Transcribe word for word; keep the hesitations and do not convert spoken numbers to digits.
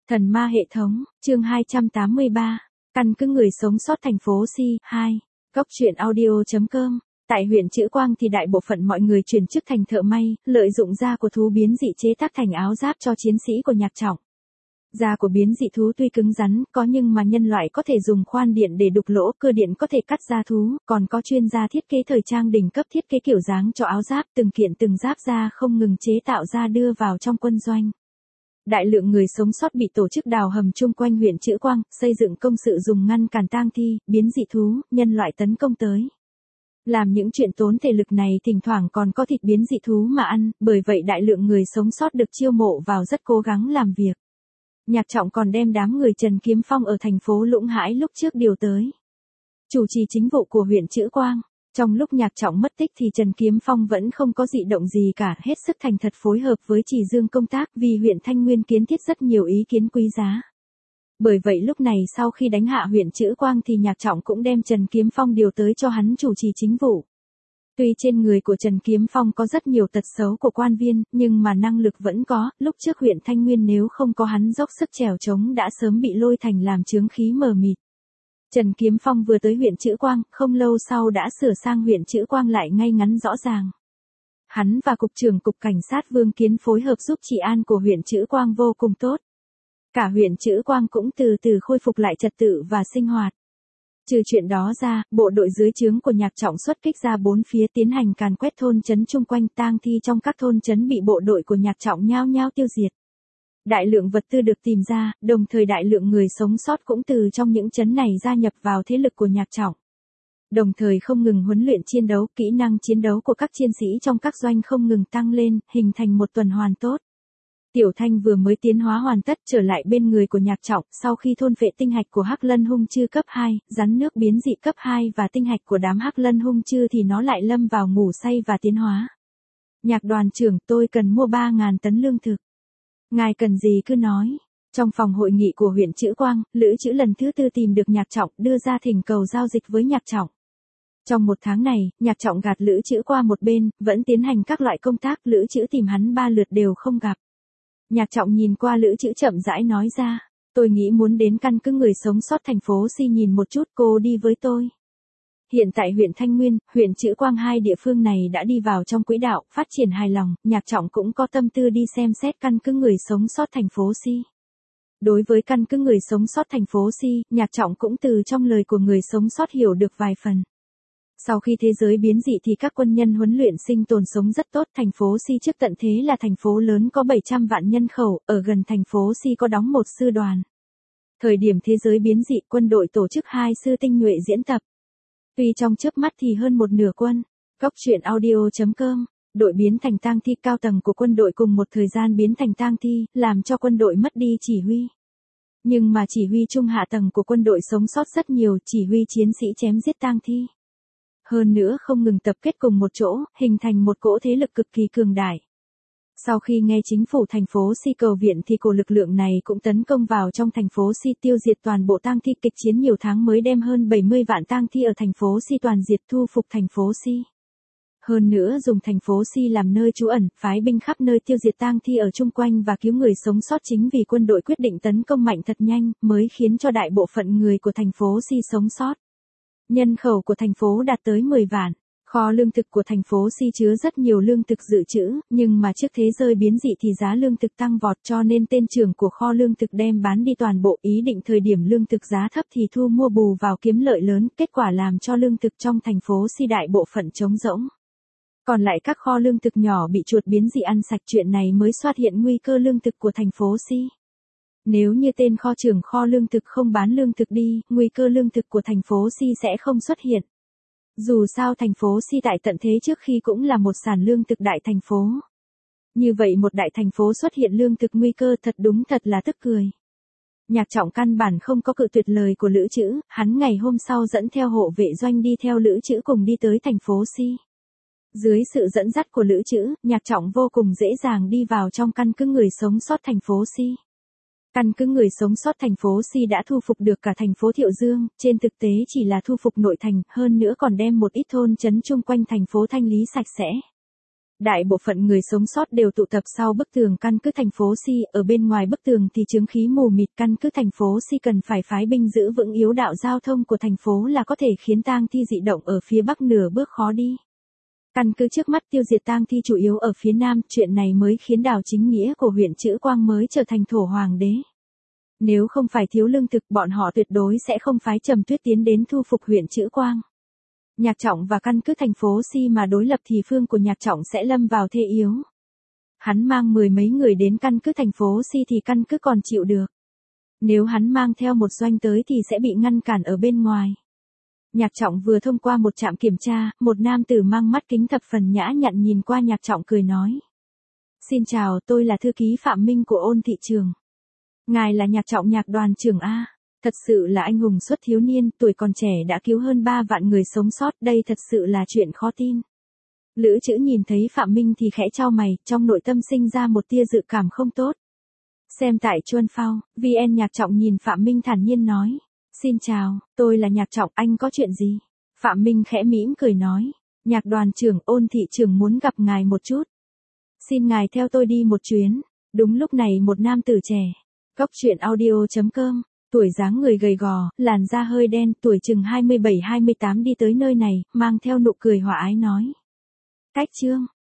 Thần ma hệ thống, chương hai trăm tám mươi ba, căn cứ người sống sót thành phố Si, hai, Góc truyện audio.com. Tại huyện Trữ Quang thì đại bộ phận mọi người chuyển chức thành thợ may, lợi dụng da của thú biến dị chế tác thành áo giáp cho chiến sĩ của Nhạc Trọng. Da của biến dị thú tuy cứng rắn, có nhưng mà nhân loại có thể dùng khoan điện để đục lỗ, cơ điện có thể cắt da thú, còn có chuyên gia thiết kế thời trang đỉnh cấp thiết kế kiểu dáng cho áo giáp, từng kiện từng giáp da không ngừng chế tạo ra đưa vào trong quân doanh. Đại lượng người sống sót bị tổ chức đào hầm chung quanh huyện Trữ Quang, xây dựng công sự dùng ngăn cản tang thi, biến dị thú, nhân loại tấn công tới. Làm những chuyện tốn thể lực này thỉnh thoảng còn có thịt biến dị thú mà ăn, bởi vậy đại lượng người sống sót được chiêu mộ vào rất cố gắng làm việc. Nhạc Trọng còn đem đám người Trần Kiếm Phong ở thành phố Lũng Hãi lúc trước điều tới. Chủ trì chính vụ của huyện Trữ Quang. Trong lúc Nhạc Trọng mất tích thì Trần Kiếm Phong vẫn không có dị động gì cả, hết sức thành thật phối hợp với Chỉ Dương công tác vì huyện Thanh Nguyên kiến thiết rất nhiều ý kiến quý giá. Bởi vậy lúc này sau khi đánh hạ huyện Trữ Quang thì Nhạc Trọng cũng đem Trần Kiếm Phong điều tới cho hắn chủ trì chính vụ. Tuy trên người của Trần Kiếm Phong có rất nhiều tật xấu của quan viên, nhưng mà năng lực vẫn có, lúc trước huyện Thanh Nguyên nếu không có hắn dốc sức trèo trống đã sớm bị lôi thành làm chướng khí mờ mịt. Trần Kiếm Phong vừa tới huyện Trữ Quang, không lâu sau đã sửa sang huyện Trữ Quang lại ngay ngắn rõ ràng. Hắn và Cục trưởng Cục Cảnh sát Vương Kiến phối hợp giúp trị an của huyện Trữ Quang vô cùng tốt. Cả huyện Trữ Quang cũng từ từ khôi phục lại trật tự và sinh hoạt. Trừ chuyện đó ra, bộ đội dưới trướng của Nhạc Trọng xuất kích ra bốn phía tiến hành càn quét thôn trấn chung quanh, tang thi trong các thôn trấn bị bộ đội của Nhạc Trọng nhao nhao tiêu diệt. Đại lượng vật tư được tìm ra, đồng thời đại lượng người sống sót cũng từ trong những trấn này gia nhập vào thế lực của Nhạc Trọng. Đồng thời không ngừng huấn luyện chiến đấu, kỹ năng chiến đấu của các chiến sĩ trong các doanh không ngừng tăng lên, hình thành một tuần hoàn tốt. Tiểu Thanh vừa mới tiến hóa hoàn tất trở lại bên người của Nhạc Trọng, sau khi thôn phệ tinh hạch của Hắc Lân Hung Chư cấp hai, rắn nước biến dị cấp hai và tinh hạch của đám Hắc Lân Hung Chư thì nó lại lâm vào ngủ say và tiến hóa. Nhạc đoàn trưởng, tôi cần mua ba nghìn tấn lương thực. Ngài cần gì cứ nói. Trong phòng hội nghị của huyện Trữ Quang, Lữ Chữ lần thứ tư tìm được Nhạc Trọng, đưa ra thỉnh cầu giao dịch với Nhạc Trọng. Trong một tháng này, Nhạc Trọng gạt Lữ Chữ qua một bên, vẫn tiến hành các loại công tác, Lữ Chữ tìm hắn ba lượt đều không gặp. Nhạc Trọng nhìn qua Lữ Chữ chậm rãi nói ra, tôi nghĩ muốn đến căn cứ người sống sót thành phố Si nhìn một chút, cô đi với tôi. Hiện tại huyện Thanh Nguyên, huyện Trữ Quang hai địa phương này đã đi vào trong quỹ đạo, phát triển hài lòng, Nhạc Trọng cũng có tâm tư đi xem xét căn cứ người sống sót thành phố Si. Đối với căn cứ người sống sót thành phố Si, Nhạc Trọng cũng từ trong lời của người sống sót hiểu được vài phần. Sau khi thế giới biến dị thì các quân nhân huấn luyện sinh tồn sống rất tốt, thành phố Si trước tận thế là thành phố lớn có bảy trăm vạn nhân khẩu, ở gần thành phố Si có đóng một sư đoàn. Thời điểm thế giới biến dị, quân đội tổ chức hai sư tinh nhuệ diễn tập. Tuy trong chớp mắt thì hơn một nửa quân. Góc truyện audio.com. Đội biến thành tang thi, cao tầng của quân đội cùng một thời gian biến thành tang thi, làm cho quân đội mất đi chỉ huy. Nhưng mà chỉ huy trung hạ tầng của quân đội sống sót rất nhiều, chỉ huy chiến sĩ chém giết tang thi. Hơn nữa không ngừng tập kết cùng một chỗ, hình thành một cỗ thế lực cực kỳ cường đại. Sau khi nghe chính phủ thành phố Si cầu viện thì cổ lực lượng này cũng tấn công vào trong thành phố Si, tiêu diệt toàn bộ tang thi, kịch chiến nhiều tháng mới đem hơn bảy mươi vạn tang thi ở thành phố Si toàn diệt, thu phục thành phố Si. Hơn nữa dùng thành phố Si làm nơi trú ẩn, phái binh khắp nơi tiêu diệt tang thi ở chung quanh và cứu người sống sót, chính vì quân đội quyết định tấn công mạnh thật nhanh, mới khiến cho đại bộ phận người của thành phố Si sống sót. Nhân khẩu của thành phố đạt tới mười vạn. Kho lương thực của thành phố Si chứa rất nhiều lương thực dự trữ, nhưng mà trước thế giới biến dị thì giá lương thực tăng vọt, cho nên tên trưởng của kho lương thực đem bán đi toàn bộ, ý định thời điểm lương thực giá thấp thì thu mua bù vào kiếm lợi lớn, kết quả làm cho lương thực trong thành phố Si đại bộ phận trống rỗng. Còn lại các kho lương thực nhỏ bị chuột biến dị ăn sạch, chuyện này mới xuất hiện nguy cơ lương thực của thành phố Si. Nếu như tên kho trưởng kho lương thực không bán lương thực đi, nguy cơ lương thực của thành phố Si sẽ không xuất hiện. Dù sao thành phố Si tại tận thế trước khi cũng là một sản lương thực đại thành phố. Như vậy một đại thành phố xuất hiện lương thực nguy cơ thật đúng thật là tức cười. Nhạc Trọng căn bản không có cự tuyệt lời của Lữ Chữ, hắn ngày hôm sau dẫn theo hộ vệ doanh đi theo Lữ Chữ cùng đi tới thành phố Si. Dưới sự dẫn dắt của Lữ Chữ, Nhạc Trọng vô cùng dễ dàng đi vào trong căn cứ người sống sót thành phố Si. Căn cứ người sống sót thành phố Si đã thu phục được cả thành phố Thiệu Dương, trên thực tế chỉ là thu phục nội thành, hơn nữa còn đem một ít thôn trấn chung quanh thành phố thanh lý sạch sẽ. Đại bộ phận người sống sót đều tụ tập sau bức tường căn cứ thành phố Si, ở bên ngoài bức tường thì chướng khí mù mịt, căn cứ thành phố Si cần phải phái binh giữ vững yếu đạo giao thông của thành phố là có thể khiến tang thi dị động ở phía bắc nửa bước khó đi. Căn cứ trước mắt tiêu diệt tang thi chủ yếu ở phía nam, chuyện này mới khiến Đào Chính Nghĩa của huyện Trữ Quang mới trở thành thổ hoàng đế. Nếu không phải thiếu lương thực, bọn họ tuyệt đối sẽ không phái Trầm Tuyết tiến đến thu phục huyện Trữ Quang. Nhạc Trọng và căn cứ thành phố Si mà đối lập thì phương của Nhạc Trọng sẽ lâm vào thế yếu. Hắn mang mười mấy người đến căn cứ thành phố Si thì căn cứ còn chịu được. Nếu hắn mang theo một doanh tới thì sẽ bị ngăn cản ở bên ngoài. Nhạc Trọng vừa thông qua một trạm kiểm tra, một nam tử mang mắt kính thập phần nhã nhặn nhìn qua Nhạc Trọng cười nói. Xin chào, tôi là thư ký Phạm Minh của Ôn thị trường. Ngài là Nhạc Trọng Nhạc đoàn trưởng A. Thật sự là anh hùng xuất thiếu niên, tuổi còn trẻ đã cứu hơn ba vạn người sống sót, đây thật sự là chuyện khó tin. Lữ Chữ nhìn thấy Phạm Minh thì khẽ chau mày, trong nội tâm sinh ra một tia dự cảm không tốt. Xem tại Chuân Phao, vê en Nhạc Trọng nhìn Phạm Minh thản nhiên nói. Xin chào, tôi là Nhạc Trọng, anh có chuyện gì? Phạm Minh khẽ mỉm cười nói. Nhạc đoàn trưởng, Ôn thị trường muốn gặp ngài một chút. Xin ngài theo tôi đi một chuyến. Đúng lúc này một nam tử trẻ. Góc truyện audio chấm com. Tuổi dáng người gầy gò, làn da hơi đen, tuổi chừng hai mươi bảy hai mươi tám đi tới nơi này, mang theo nụ cười hòa ái nói. Cách Trương,